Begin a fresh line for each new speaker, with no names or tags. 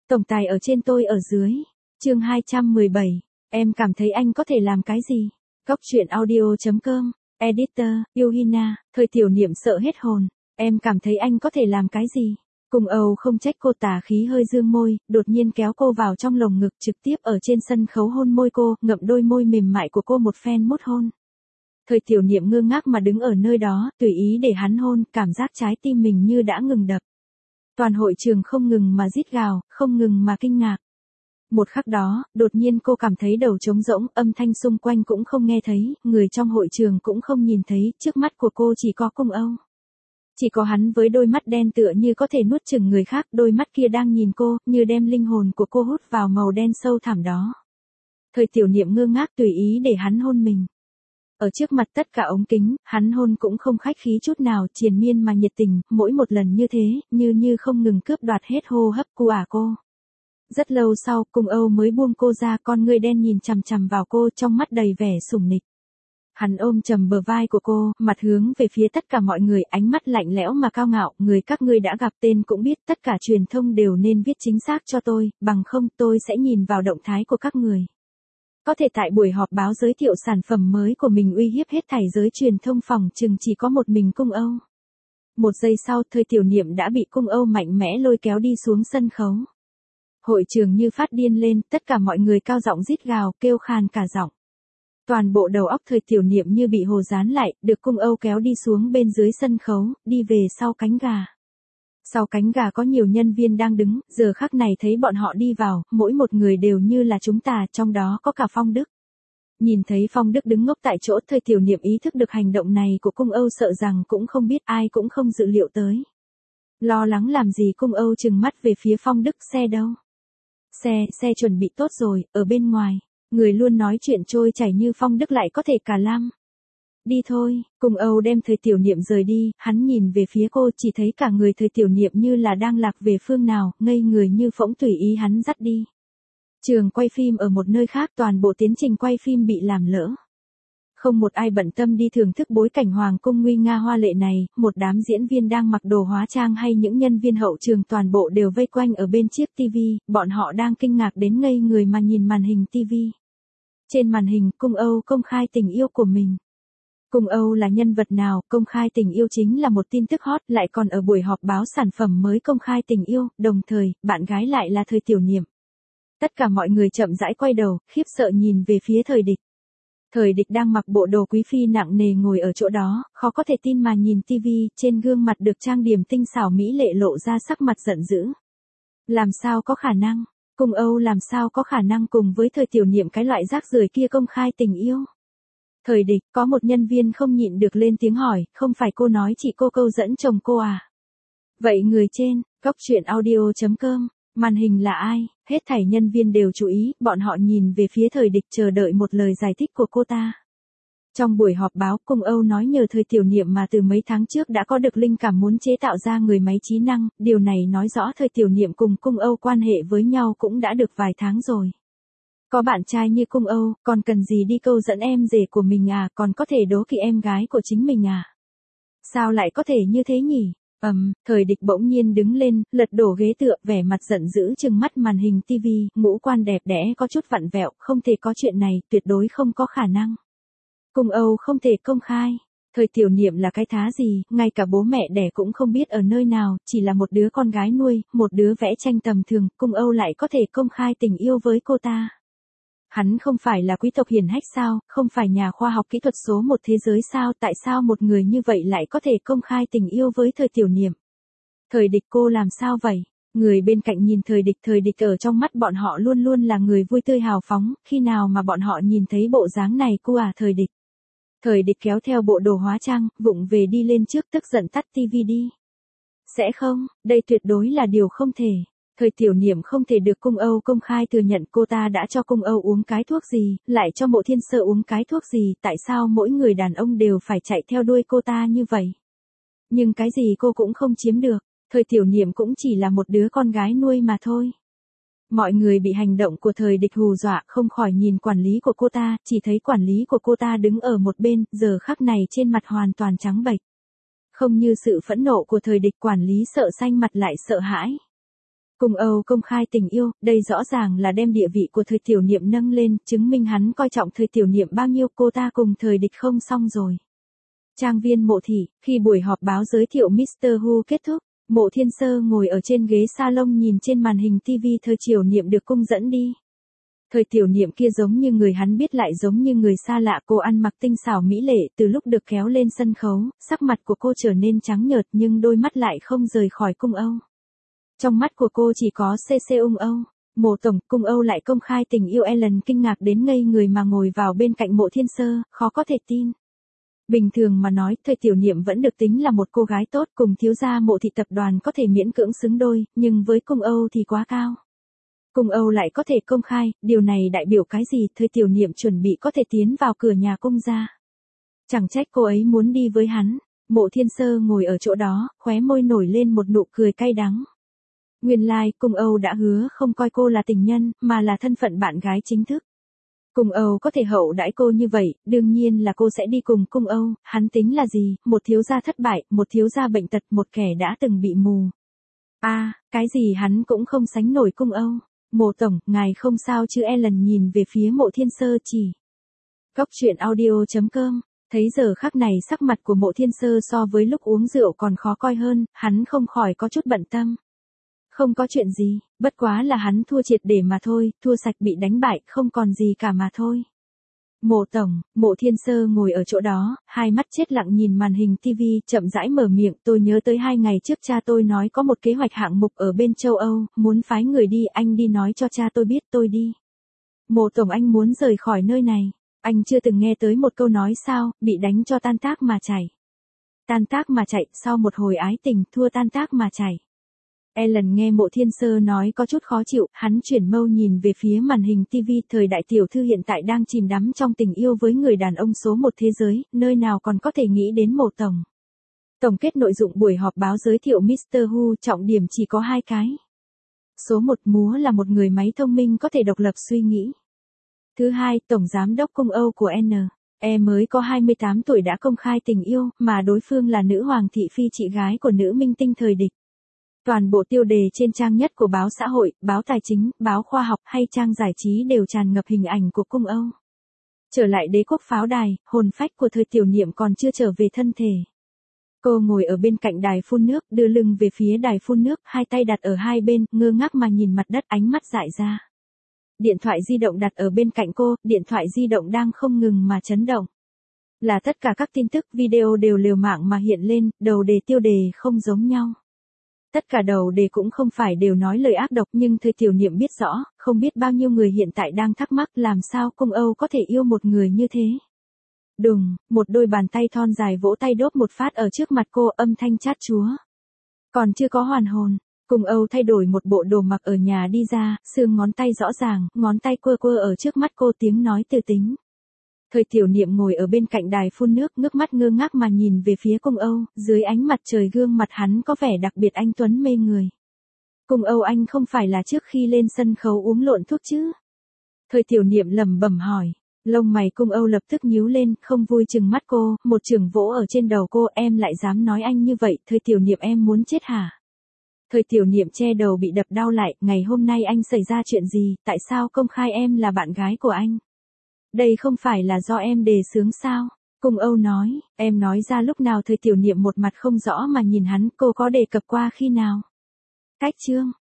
Tổng tài ở trên tôi ở dưới. Chương 217. Em cảm thấy anh có thể làm cái gì? Góc truyện audio.com. Editor, Yuhina, thời tiểu niệm sợ hết hồn. Em cảm thấy anh có thể làm cái gì? Cùng Âu không trách cô, tà khí hơi dương môi, đột nhiên kéo cô vào trong lồng ngực, trực tiếp ở trên sân khấu hôn môi cô, ngậm đôi môi mềm mại của cô một phen mút hôn. Thời tiểu niệm ngơ ngác mà đứng ở nơi đó, tùy ý để hắn hôn, cảm giác trái tim mình như đã ngừng đập. Toàn hội trường không ngừng mà rít gào, không ngừng mà kinh ngạc. Một khắc đó, đột nhiên cô cảm thấy đầu trống rỗng, âm thanh xung quanh cũng không nghe thấy, người trong hội trường cũng không nhìn thấy, trước mắt của cô chỉ có Cung Âu. Chỉ có hắn với đôi mắt đen tựa như có thể nuốt chửng người khác, đôi mắt kia đang nhìn cô, như đem linh hồn của cô hút vào màu đen sâu thẳm đó. Thời tiểu niệm ngơ ngác tùy ý để hắn hôn mình. Ở trước mặt tất cả ống kính, hắn hôn cũng không khách khí chút nào, triền miên mà nhiệt tình, mỗi một lần như thế, như không ngừng cướp đoạt hết hô hấp của cô. Rất lâu sau, Cung Âu mới buông cô ra, con ngươi đen nhìn chằm chằm vào cô, trong mắt đầy vẻ sủng nịch. Hắn ôm chầm bờ vai của cô, mặt hướng về phía tất cả mọi người, ánh mắt lạnh lẽo mà cao ngạo, người các ngươi đã gặp tên cũng biết, tất cả truyền thông đều nên viết chính xác cho tôi, bằng không tôi sẽ nhìn vào động thái của các người. Có thể tại buổi họp báo giới thiệu sản phẩm mới của mình uy hiếp hết thảy giới truyền thông, phòng chừng chỉ có một mình Cung Âu. Một giây sau, thời tiểu niệm đã bị Cung Âu mạnh mẽ lôi kéo đi xuống sân khấu. Hội trường như phát điên lên, tất cả mọi người cao giọng rít gào, kêu khan cả giọng. Toàn bộ đầu óc thời tiểu niệm như bị hồ dán lại, được Cung Âu kéo đi xuống bên dưới sân khấu, đi về sau cánh gà. Sau cánh gà có nhiều nhân viên đang đứng, giờ khắc này thấy bọn họ đi vào, mỗi một người đều như là chúng ta, trong đó có cả Phong Đức. Nhìn thấy Phong Đức đứng ngốc tại chỗ, thời tiểu niệm ý thức được hành động này của Cung Âu, sợ rằng cũng không biết, ai cũng không dự liệu tới. Lo lắng làm gì, Cung Âu trừng mắt về phía Phong Đức, xe đâu? Xe chuẩn bị tốt rồi, ở bên ngoài. Người luôn nói chuyện trôi chảy như Phong Đức lại có thể cả lăm. Đi thôi, Cung Âu đem thời tiểu niệm rời đi, hắn nhìn về phía cô, chỉ thấy cả người thời tiểu niệm như là đang lạc về phương nào, ngây người như phỗng, tùy ý hắn dắt đi. Trường quay phim ở một nơi khác, toàn bộ tiến trình quay phim bị làm lỡ. Không một ai bận tâm đi thưởng thức bối cảnh hoàng cung nguy nga hoa lệ này, một đám diễn viên đang mặc đồ hóa trang hay những nhân viên hậu trường toàn bộ đều vây quanh ở bên chiếc TV, bọn họ đang kinh ngạc đến ngây người mà nhìn màn hình TV. Trên màn hình, Cung Âu công khai tình yêu của mình. Cung Âu là nhân vật nào, công khai tình yêu chính là một tin tức hot, lại còn ở buổi họp báo sản phẩm mới công khai tình yêu, đồng thời, bạn gái lại là thời tiểu niệm. Tất cả mọi người chậm rãi quay đầu, khiếp sợ nhìn về phía thời địch. Thời địch đang mặc bộ đồ quý phi nặng nề ngồi ở chỗ đó, khó có thể tin mà nhìn tivi, trên gương mặt được trang điểm tinh xảo mỹ lệ lộ ra sắc mặt giận dữ. Làm sao có khả năng? Cung Âu làm sao có khả năng cùng với thời tiểu niệm cái loại rác rưởi kia công khai tình yêu? Thời địch, có một nhân viên không nhịn được lên tiếng hỏi, không phải cô nói chị cô câu dẫn chồng cô à? Vậy người trên, góc truyện audio.com, màn hình là ai? Hết thảy nhân viên đều chú ý, bọn họ nhìn về phía thời địch chờ đợi một lời giải thích của cô ta. Trong buổi họp báo, Cung Âu nói nhờ thời tiểu niệm mà từ mấy tháng trước đã có được linh cảm muốn chế tạo ra người máy trí năng, điều này nói rõ thời tiểu niệm cùng Cung Âu quan hệ với nhau cũng đã được vài tháng rồi. Có bạn trai như Cung Âu, còn cần gì đi câu dẫn em rể của mình à, còn có thể đố kỵ em gái của chính mình à? Sao lại có thể như thế nhỉ? Thời địch bỗng nhiên đứng lên, lật đổ ghế tựa, vẻ mặt giận dữ trừng mắt màn hình TV, ngũ quan đẹp đẽ có chút vặn vẹo, không thể có chuyện này, tuyệt đối không có khả năng. Cung Âu không thể công khai. Thời tiểu niệm là cái thá gì, ngay cả bố mẹ đẻ cũng không biết ở nơi nào, chỉ là một đứa con gái nuôi, một đứa vẽ tranh tầm thường, Cung Âu lại có thể công khai tình yêu với cô ta. Hắn không phải là quý tộc hiển hách sao, không phải nhà khoa học kỹ thuật số một thế giới sao, tại sao một người như vậy lại có thể công khai tình yêu với thời tiểu niệm? Thời địch, cô làm sao vậy? Người bên cạnh nhìn thời địch ở trong mắt bọn họ luôn luôn là người vui tươi hào phóng, khi nào mà bọn họ nhìn thấy bộ dáng này cô à? Thời địch. Thời địch kéo theo bộ đồ hóa trang, vụng về đi lên trước, tức giận tắt tivi đi. Sẽ không, đây tuyệt đối là điều không thể. Thời tiểu niệm không thể được Cung Âu công khai thừa nhận, cô ta đã cho Cung Âu uống cái thuốc gì, lại cho Mộ Thiên Sợ uống cái thuốc gì, tại sao mỗi người đàn ông đều phải chạy theo đuôi cô ta như vậy? Nhưng cái gì cô cũng không chiếm được, thời tiểu niệm cũng chỉ là một đứa con gái nuôi mà thôi. Mọi người bị hành động của thời địch hù dọa, không khỏi nhìn quản lý của cô ta, chỉ thấy quản lý của cô ta đứng ở một bên, giờ khắc này trên mặt hoàn toàn trắng bệch. Không như sự phẫn nộ của thời địch, quản lý sợ xanh mặt lại sợ hãi. Cung Âu công khai tình yêu, đây rõ ràng là đem địa vị của thời tiểu niệm nâng lên, chứng minh hắn coi trọng thời tiểu niệm bao nhiêu, cô ta cùng thời địch không xong rồi. Trang viên Mộ Thị, khi buổi họp báo giới thiệu Mr. Who kết thúc, Mộ Thiên Sơ ngồi ở trên ghế salon nhìn trên màn hình TV thời tiểu niệm được cung dẫn đi. Thời tiểu niệm kia giống như người hắn biết lại giống như người xa lạ, cô ăn mặc tinh xảo mỹ lệ, từ lúc được kéo lên sân khấu, sắc mặt của cô trở nên trắng nhợt nhưng đôi mắt lại không rời khỏi Cung Âu. Trong mắt của cô chỉ có Ung Âu. Mộ tổng, Cung Âu lại công khai tình yêu Ellen kinh ngạc đến ngây người mà ngồi vào bên cạnh Mộ Thiên Sơ, khó có thể tin. Bình thường mà nói, thời tiểu niệm vẫn được tính là một cô gái tốt, cùng thiếu gia Mộ Thị tập đoàn có thể miễn cưỡng xứng đôi, nhưng với Cung Âu thì quá cao. Cung Âu lại có thể công khai, điều này đại biểu cái gì? Thời tiểu niệm chuẩn bị có thể tiến vào cửa nhà cung gia. Chẳng trách cô ấy muốn đi với hắn. Mộ Thiên Sơ ngồi ở chỗ đó, khóe môi nổi lên một nụ cười cay đắng. Nguyên lai, Cung Âu đã hứa không coi cô là tình nhân, mà là thân phận bạn gái chính thức. Cung Âu có thể hậu đãi cô như vậy, đương nhiên là cô sẽ đi cùng Cung Âu, hắn tính là gì? Một thiếu gia thất bại, một thiếu gia bệnh tật, một kẻ đã từng bị mù. Cái gì hắn cũng không sánh nổi Cung Âu. Mộ tổng, ngài không sao chứ? Ellen nhìn về phía Mộ Thiên Sơ chỉ. Cốc truyện audio.com. Thấy giờ khắc này sắc mặt của Mộ Thiên Sơ so với lúc uống rượu còn khó coi hơn, hắn không khỏi có chút bận tâm. Không có chuyện gì, bất quá là hắn thua triệt để mà thôi, thua sạch bị đánh bại, không còn gì cả mà thôi. Mộ tổng, Mộ Thiên Sơ ngồi ở chỗ đó, hai mắt chết lặng nhìn màn hình TV, chậm rãi mở miệng, tôi nhớ tới 2 ngày trước cha tôi nói có một kế hoạch hạng mục ở bên châu Âu, muốn phái người đi, anh đi nói cho cha tôi biết tôi đi. Mộ tổng, anh muốn rời khỏi nơi này, anh chưa từng nghe tới một câu nói sao, bị đánh cho tan tác mà chảy. Tan tác mà chạy, sau một hồi ái tình, thua tan tác mà chảy. Ellen nghe Mộ Thiên Sơ nói có chút khó chịu, hắn chuyển mâu nhìn về phía màn hình TV, thời đại tiểu thư hiện tại đang chìm đắm trong tình yêu với người đàn ông số 1 thế giới, nơi nào còn có thể nghĩ đến Mộ tổng. Tổng kết nội dụng buổi họp báo giới thiệu Mr. Who, trọng điểm chỉ có 2 cái. Số 1, Múa là một người máy thông minh có thể độc lập suy nghĩ. Thứ hai, Tổng giám đốc Cung Âu của N.E mới có 28 tuổi đã công khai tình yêu, mà đối phương là nữ hoàng thị phi, chị gái của nữ minh tinh thời địch. Toàn bộ tiêu đề trên trang nhất của báo xã hội, báo tài chính, báo khoa học hay trang giải trí đều tràn ngập hình ảnh của Cung Âu. Trở lại đế quốc pháo đài, hồn phách của thời tiểu niệm còn chưa trở về thân thể. Cô ngồi ở bên cạnh đài phun nước, đưa lưng về phía đài phun nước, hai tay đặt ở hai bên, ngơ ngác mà nhìn mặt đất, ánh mắt dại ra. Điện thoại di động đặt ở bên cạnh cô, điện thoại di động đang không ngừng mà chấn động. Là tất cả các tin tức video đều liều mạng mà hiện lên, đầu đề tiêu đề không giống nhau. Tất cả đầu đề cũng không phải đều nói lời ác độc, nhưng thời tiểu niệm biết rõ, không biết bao nhiêu người hiện tại đang thắc mắc làm sao Cung Âu có thể yêu một người như thế. Đùng, một đôi bàn tay thon dài vỗ tay đốp một phát ở trước mặt cô, âm thanh chát chúa. Còn chưa có hoàn hồn, Cung Âu thay đổi một bộ đồ mặc ở nhà đi ra, xương ngón tay rõ ràng, ngón tay quơ quơ ở trước mắt cô, tiếng nói từ tính. Thời tiểu niệm ngồi ở bên cạnh đài phun nước, ngước mắt ngơ ngác mà nhìn về phía Cung Âu, dưới ánh mặt trời gương mặt hắn có vẻ đặc biệt anh tuấn mê người. Cung Âu, anh không phải là trước khi lên sân khấu uống lộn thuốc chứ? Thời tiểu niệm lẩm bẩm hỏi. Lông mày Cung Âu lập tức nhíu lên, không vui trừng mắt cô, một chưởng vỗ ở trên đầu cô, em lại dám nói anh như vậy, thời tiểu niệm em muốn chết hả? Thời tiểu niệm che đầu bị đập đau lại, ngày hôm nay anh xảy ra chuyện gì, tại sao công khai em là bạn gái của anh? Đây không phải là do em đề xướng sao? Cung Âu nói, em nói ra lúc nào? Thời tiểu niệm một mặt không rõ mà nhìn hắn, cô có đề cập qua khi nào? Cách chương,